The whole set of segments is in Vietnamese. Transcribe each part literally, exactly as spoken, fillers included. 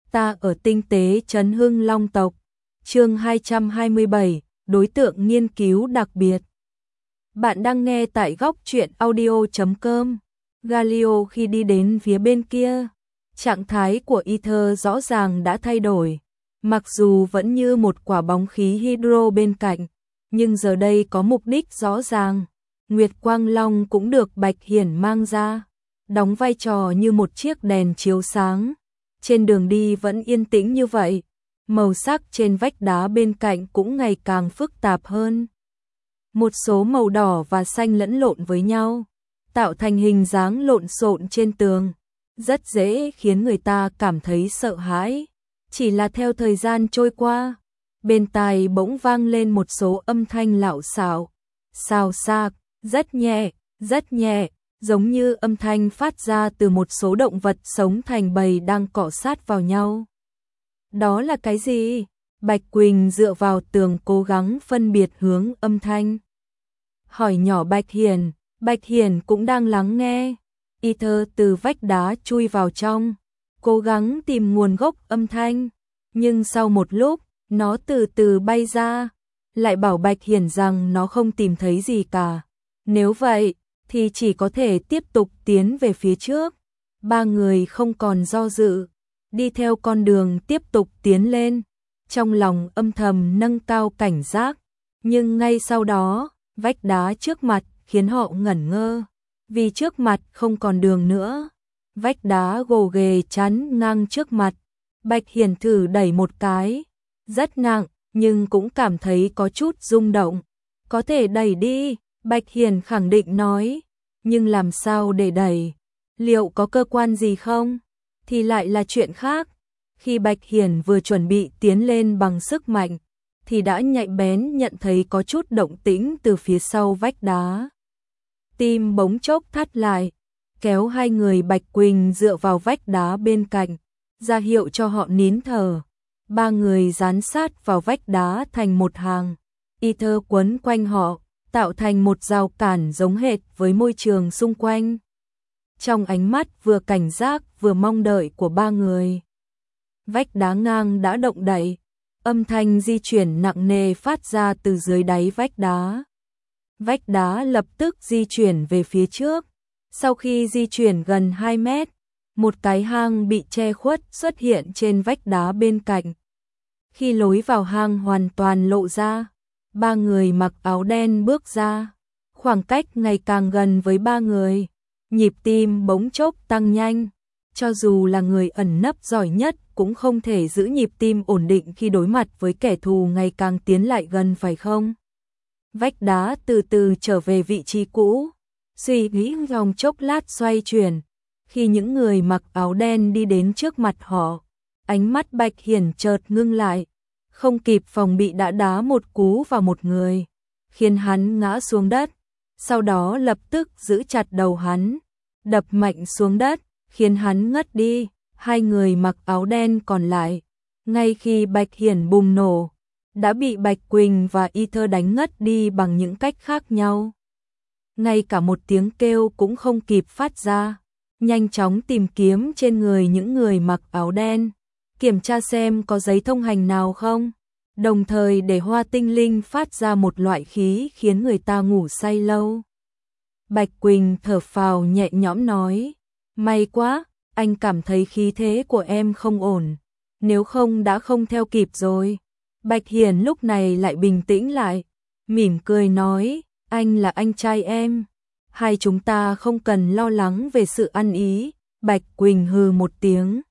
Ta ở tinh tế trấn Hưng Long tộc. Chương hai trăm hai mươi bảy, đối tượng nghiên cứu đặc biệt. Bạn đang nghe tại góc truyện audio chấm com. Galio khi đi đến phía bên kia, trạng thái của Ether rõ ràng đã thay đổi. Mặc dù vẫn như một quả bóng khí hydro bên cạnh, nhưng giờ đây có mục đích rõ ràng. Nguyệt Quang Long cũng được Bạch Hiển mang ra, đóng vai trò như một chiếc đèn chiếu sáng. Trên đường đi vẫn yên tĩnh như vậy, màu sắc trên vách đá bên cạnh cũng ngày càng phức tạp hơn. Một số màu đỏ và xanh lẫn lộn với nhau, tạo thành hình dáng lộn xộn trên tường, rất dễ khiến người ta cảm thấy sợ hãi. Chỉ là theo thời gian trôi qua, bên tai bỗng vang lên một số âm thanh lạo xạo, xào xạc, rất nhẹ, rất nhẹ, giống như âm thanh phát ra từ một số động vật sống thành bầy đang cọ sát vào nhau. Đó là cái gì? Bạch Quỳnh dựa vào tường cố gắng phân biệt hướng âm thanh. Hỏi nhỏ Bạch Hiển, Bạch Hiển cũng đang lắng nghe. Ether từ vách đá chui vào trong, cố gắng tìm nguồn gốc âm thanh, nhưng sau một lúc, nó từ từ bay ra, lại bảo Bạch Hiển rằng nó không tìm thấy gì cả. Nếu vậy, thì chỉ có thể tiếp tục tiến về phía trước. Ba người không còn do dự, đi theo con đường tiếp tục tiến lên, trong lòng âm thầm nâng cao cảnh giác. Nhưng ngay sau đó, vách đá trước mặt khiến họ ngẩn ngơ, vì trước mặt không còn đường nữa. Vách đá gồ ghề chắn ngang trước mặt. Bạch Hiển thử đẩy một cái, rất nặng, nhưng cũng cảm thấy có chút rung động. Có thể đẩy đi, Bạch Hiển khẳng định nói, nhưng làm sao để đẩy? Liệu có cơ quan gì không? Thì lại là chuyện khác. Khi Bạch Hiển vừa chuẩn bị tiến lên bằng sức mạnh, thì đã nhạy bén nhận thấy có chút động tĩnh từ phía sau vách đá. Tim bỗng chốc thắt lại, kéo hai người Bạch Quỳnh dựa vào vách đá bên cạnh, ra hiệu cho họ nín thở. Ba người dán sát vào vách đá thành một hàng, Ether quấn quanh họ, tạo thành một rào cản giống hệt với môi trường xung quanh. Trong ánh mắt vừa cảnh giác vừa mong đợi của ba người, vách đá ngang đã động đậy, âm thanh di chuyển nặng nề phát ra từ dưới đáy vách đá. Vách đá lập tức di chuyển về phía trước. Sau khi di chuyển gần hai mét, một cái hang bị che khuất xuất hiện trên vách đá bên cạnh. Khi lối vào hang hoàn toàn lộ ra, ba người mặc áo đen bước ra, khoảng cách ngày càng gần với ba người, nhịp tim bỗng chốc tăng nhanh. Cho dù là người ẩn nấp giỏi nhất cũng không thể giữ nhịp tim ổn định khi đối mặt với kẻ thù ngày càng tiến lại gần, phải không? Vách đá từ từ trở về vị trí cũ, suy nghĩ trong chốc lát xoay chuyển. Khi những người mặc áo đen đi đến trước mặt họ, ánh mắt Bạch Hiển chợt ngưng lại, không kịp phòng bị đã đá một cú vào một người, khiến hắn ngã xuống đất, sau đó lập tức giữ chặt đầu hắn, đập mạnh xuống đất, khiến hắn ngất đi. Hai người mặc áo đen còn lại, ngay khi Bạch Hiển bùng nổ, đã bị Bạch Quỳnh và Ether đánh ngất đi bằng những cách khác nhau. Ngay cả một tiếng kêu cũng không kịp phát ra, nhanh chóng tìm kiếm trên người những người mặc áo đen, kiểm tra xem có giấy thông hành nào không, đồng thời để Hoa Tinh Linh phát ra một loại khí khiến người ta ngủ say lâu. Bạch Quỳnh thở phào nhẹ nhõm nói, may quá, anh cảm thấy khí thế của em không ổn, nếu không đã không theo kịp rồi. Bạch Hiển lúc này lại bình tĩnh lại, mỉm cười nói, anh là anh trai em, hai chúng ta không cần lo lắng về sự ăn ý. Bạch Quỳnh hừ một tiếng.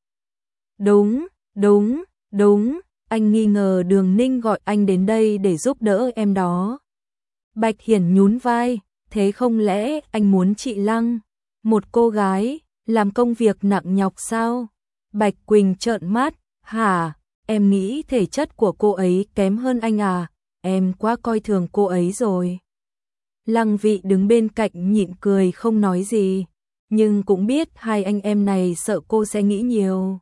Đúng, đúng, đúng, anh nghi ngờ Đường Ninh gọi anh đến đây để giúp đỡ em đó. Bạch Hiển nhún vai, thế không lẽ anh muốn chị Lăng, một cô gái, làm công việc nặng nhọc sao? Bạch Quỳnh trợn mắt, hả, em nghĩ thể chất của cô ấy kém hơn anh à, em quá coi thường cô ấy rồi. Lăng Vị đứng bên cạnh nhịn cười không nói gì, nhưng cũng biết hai anh em này sợ cô sẽ nghĩ nhiều.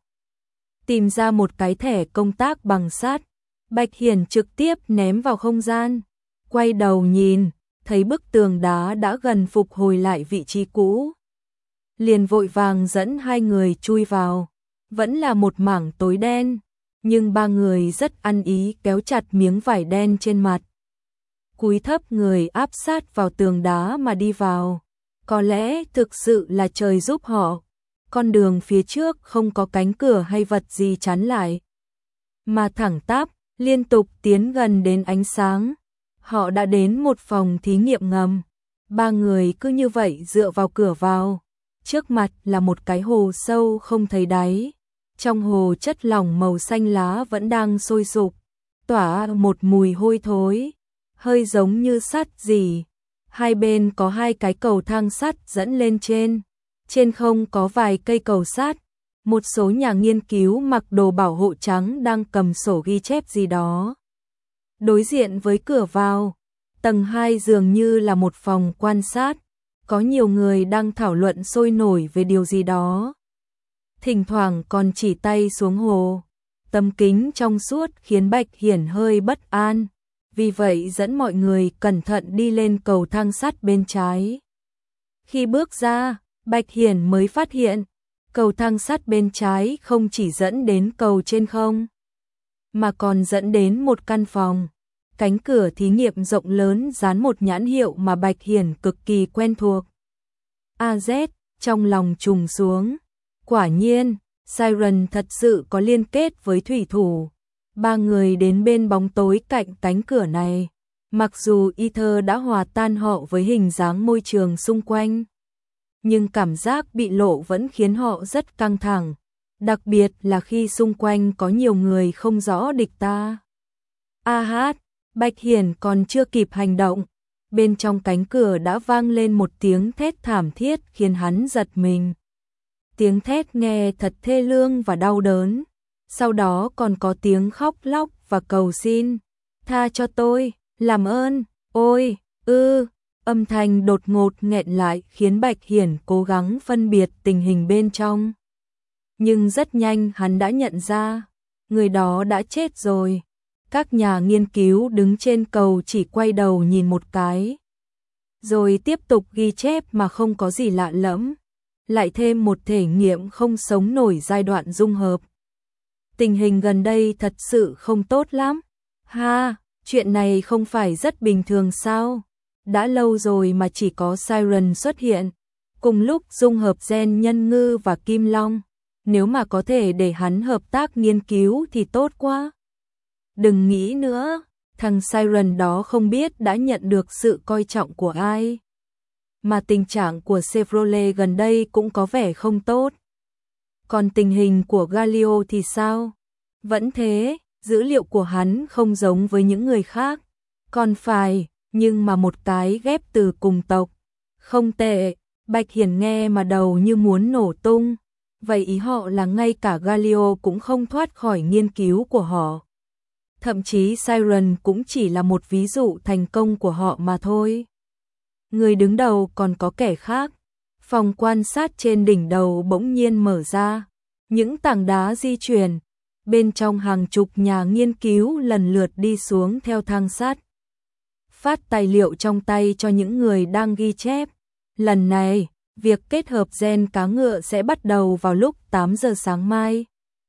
Tìm ra một cái thẻ công tác bằng sắt, Bạch Hiển trực tiếp ném vào không gian, quay đầu nhìn, thấy bức tường đá đã gần phục hồi lại vị trí cũ. Liền vội vàng dẫn hai người chui vào, vẫn là một mảng tối đen, nhưng ba người rất ăn ý kéo chặt miếng vải đen trên mặt. Cúi thấp người áp sát vào tường đá mà đi vào. Có lẽ thực sự là trời giúp họ. Con đường phía trước không có cánh cửa hay vật gì chắn lại, mà thẳng tắp, liên tục tiến gần đến ánh sáng. Họ đã đến một phòng thí nghiệm ngầm. Ba người cứ như vậy dựa vào cửa vào. Trước mặt là một cái hồ sâu không thấy đáy. Trong hồ chất lỏng màu xanh lá vẫn đang sôi sục, tỏa một mùi hôi thối, hơi giống như sắt gì. Hai bên có hai cái cầu thang sắt dẫn lên trên. Trên không có vài cây cầu sắt. Một số nhà nghiên cứu mặc đồ bảo hộ trắng đang cầm sổ ghi chép gì đó. Đối diện với cửa vào, tầng hai dường như là một phòng quan sát. Có nhiều người đang thảo luận sôi nổi về điều gì đó. Thỉnh thoảng còn chỉ tay xuống hồ. Tấm kính trong suốt khiến Bạch Hiển hơi bất an. Vì vậy dẫn mọi người cẩn thận đi lên cầu thang sắt bên trái. Khi bước ra, Bạch Hiển mới phát hiện, cầu thang sắt bên trái không chỉ dẫn đến cầu trên không, mà còn dẫn đến một căn phòng. Cánh cửa thí nghiệm rộng lớn dán một nhãn hiệu mà Bạch Hiển cực kỳ quen thuộc. a zét, trong lòng trùng xuống. Quả nhiên, Siren thật sự có liên kết với thủy thủ. Ba người đến bên bóng tối cạnh cánh cửa này. Mặc dù Ether đã hòa tan họ với hình dáng môi trường xung quanh, nhưng cảm giác bị lộ vẫn khiến họ rất căng thẳng. Đặc biệt là khi xung quanh có nhiều người không rõ địch ta. A hát, Bạch Hiển còn chưa kịp hành động. Bên trong cánh cửa đã vang lên một tiếng thét thảm thiết khiến hắn giật mình. Tiếng thét nghe thật thê lương và đau đớn. Sau đó còn có tiếng khóc lóc và cầu xin. Tha cho tôi, làm ơn, ôi, ư. Âm thanh đột ngột nghẹn lại khiến Bạch Hiển cố gắng phân biệt tình hình bên trong. Nhưng rất nhanh hắn đã nhận ra, người đó đã chết rồi. Các nhà nghiên cứu đứng trên cầu chỉ quay đầu nhìn một cái, rồi tiếp tục ghi chép mà không có gì lạ lẫm. Lại thêm một thể nghiệm không sống nổi giai đoạn dung hợp. Tình hình gần đây thật sự không tốt lắm. Ha, chuyện này không phải rất bình thường sao? Đã lâu rồi mà chỉ có Siren xuất hiện. Cùng lúc dung hợp gen nhân ngư và kim long. Nếu mà có thể để hắn hợp tác nghiên cứu thì tốt quá. Đừng nghĩ nữa, thằng Siren đó không biết đã nhận được sự coi trọng của ai. Mà tình trạng của Chevrolet gần đây cũng có vẻ không tốt. Còn tình hình của Galileo thì sao? Vẫn thế, dữ liệu của hắn không giống với những người khác. Còn phải, nhưng mà một cái ghép từ cùng tộc. Không tệ, Bạch Hiển nghe mà đầu như muốn nổ tung. Vậy ý họ là ngay cả Galileo cũng không thoát khỏi nghiên cứu của họ. Thậm chí Siren cũng chỉ là một ví dụ thành công của họ mà thôi. Người đứng đầu còn có kẻ khác. Phòng quan sát trên đỉnh đầu bỗng nhiên mở ra. Những tảng đá di chuyển. Bên trong hàng chục nhà nghiên cứu lần lượt đi xuống theo thang sắt. Phát tài liệu trong tay cho những người đang ghi chép. Lần này, việc kết hợp gen cá ngựa sẽ bắt đầu vào lúc tám giờ sáng mai.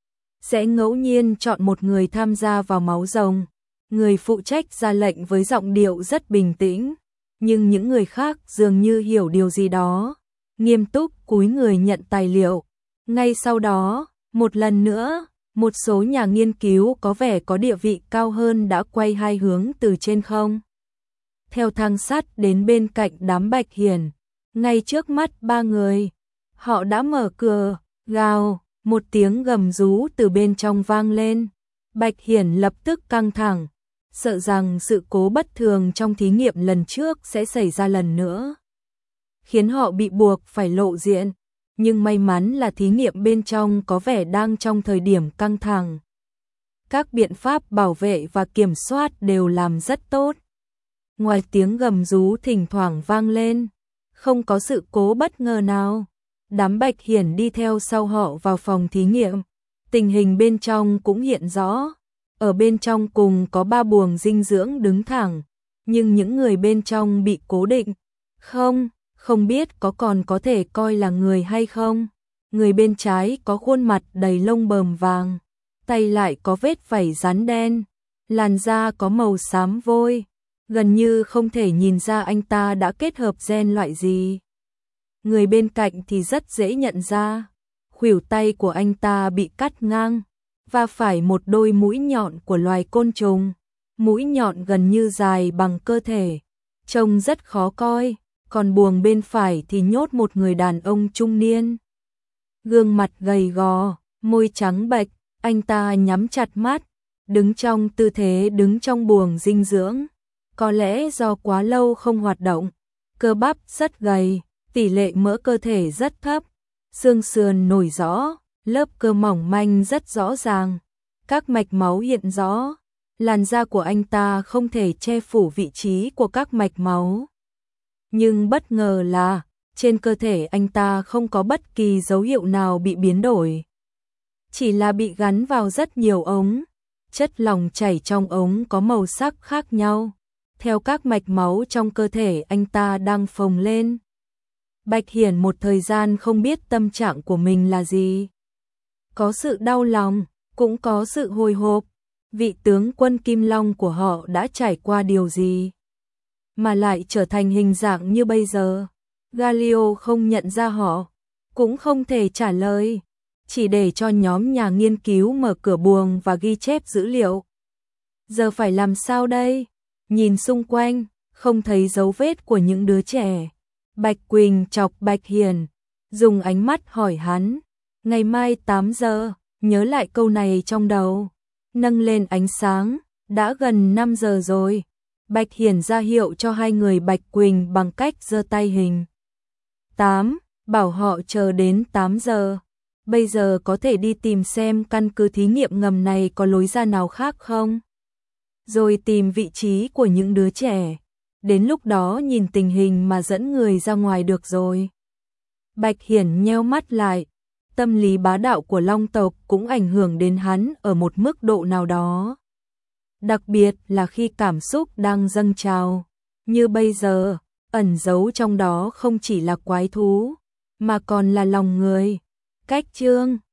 Sẽ ngẫu nhiên chọn một người tham gia vào máu rồng. Người phụ trách ra lệnh với giọng điệu rất bình tĩnh. Nhưng những người khác dường như hiểu điều gì đó. Nghiêm túc cúi người nhận tài liệu. Ngay sau đó, một lần nữa, một số nhà nghiên cứu có vẻ có địa vị cao hơn đã quay hai hướng từ trên không. Theo thang sắt đến bên cạnh đám Bạch Hiển. Ngay trước mắt ba người, họ đã mở cửa, gào, một tiếng gầm rú từ bên trong vang lên. Bạch Hiển lập tức căng thẳng, sợ rằng sự cố bất thường trong thí nghiệm lần trước sẽ xảy ra lần nữa, khiến họ bị buộc phải lộ diện. Nhưng may mắn là thí nghiệm bên trong có vẻ đang trong thời điểm căng thẳng. Các biện pháp bảo vệ và kiểm soát đều làm rất tốt. Ngoài tiếng gầm rú thỉnh thoảng vang lên, không có sự cố bất ngờ nào. Đám Bạch Hiển đi theo sau họ vào phòng thí nghiệm. Tình hình bên trong cũng hiện rõ. Ở bên trong cùng có ba buồng dinh dưỡng đứng thẳng, nhưng những người bên trong bị cố định. Không, không biết có còn có thể coi là người hay không. Người bên trái có khuôn mặt đầy lông bờm vàng, tay lại có vết vảy rắn đen, làn da có màu xám vôi, gần như không thể nhìn ra anh ta đã kết hợp gen loại gì. Người bên cạnh thì rất dễ nhận ra, khuỷu tay của anh ta bị cắt ngang, và phải một đôi mũi nhọn của loài côn trùng, mũi nhọn gần như dài bằng cơ thể, trông rất khó coi, còn buồng bên phải thì nhốt một người đàn ông trung niên. Gương mặt gầy gò, môi trắng bệch, anh ta nhắm chặt mắt, đứng trong tư thế đứng trong buồng dinh dưỡng, có lẽ do quá lâu không hoạt động, cơ bắp rất gầy, tỷ lệ mỡ cơ thể rất thấp, xương sườn nổi rõ, lớp cơ mỏng manh rất rõ ràng, các mạch máu hiện rõ, làn da của anh ta không thể che phủ vị trí của các mạch máu. Nhưng bất ngờ là, trên cơ thể anh ta không có bất kỳ dấu hiệu nào bị biến đổi. Chỉ là bị gắn vào rất nhiều ống, chất lỏng chảy trong ống có màu sắc khác nhau, theo các mạch máu trong cơ thể anh ta đang phồng lên. Bạch Hiển một thời gian không biết tâm trạng của mình là gì. Có sự đau lòng, cũng có sự hồi hộp, vị tướng quân Kim Long của họ đã trải qua điều gì, mà lại trở thành hình dạng như bây giờ. Galio không nhận ra họ, cũng không thể trả lời, chỉ để cho nhóm nhà nghiên cứu mở cửa buồng và ghi chép dữ liệu. Giờ phải làm sao đây? Nhìn xung quanh, không thấy dấu vết của những đứa trẻ. Bạch Quỳnh chọc Bạch Hiển, dùng ánh mắt hỏi hắn, ngày mai tám giờ, nhớ lại câu này trong đầu, nâng lên ánh sáng, đã gần năm giờ rồi. Bạch Hiển ra hiệu cho hai người Bạch Quỳnh bằng cách giơ tay hình tám, bảo họ chờ đến tám giờ. Bây giờ có thể đi tìm xem căn cứ thí nghiệm ngầm này có lối ra nào khác không? Rồi tìm vị trí của những đứa trẻ. Đến lúc đó nhìn tình hình mà dẫn người ra ngoài được rồi. Bạch Hiển nheo mắt lại. Tâm lý bá đạo của Long tộc cũng ảnh hưởng đến hắn ở một mức độ nào đó. Đặc biệt là khi cảm xúc đang dâng trào. Như bây giờ, ẩn giấu trong đó không chỉ là quái thú, mà còn là lòng người. Cách chương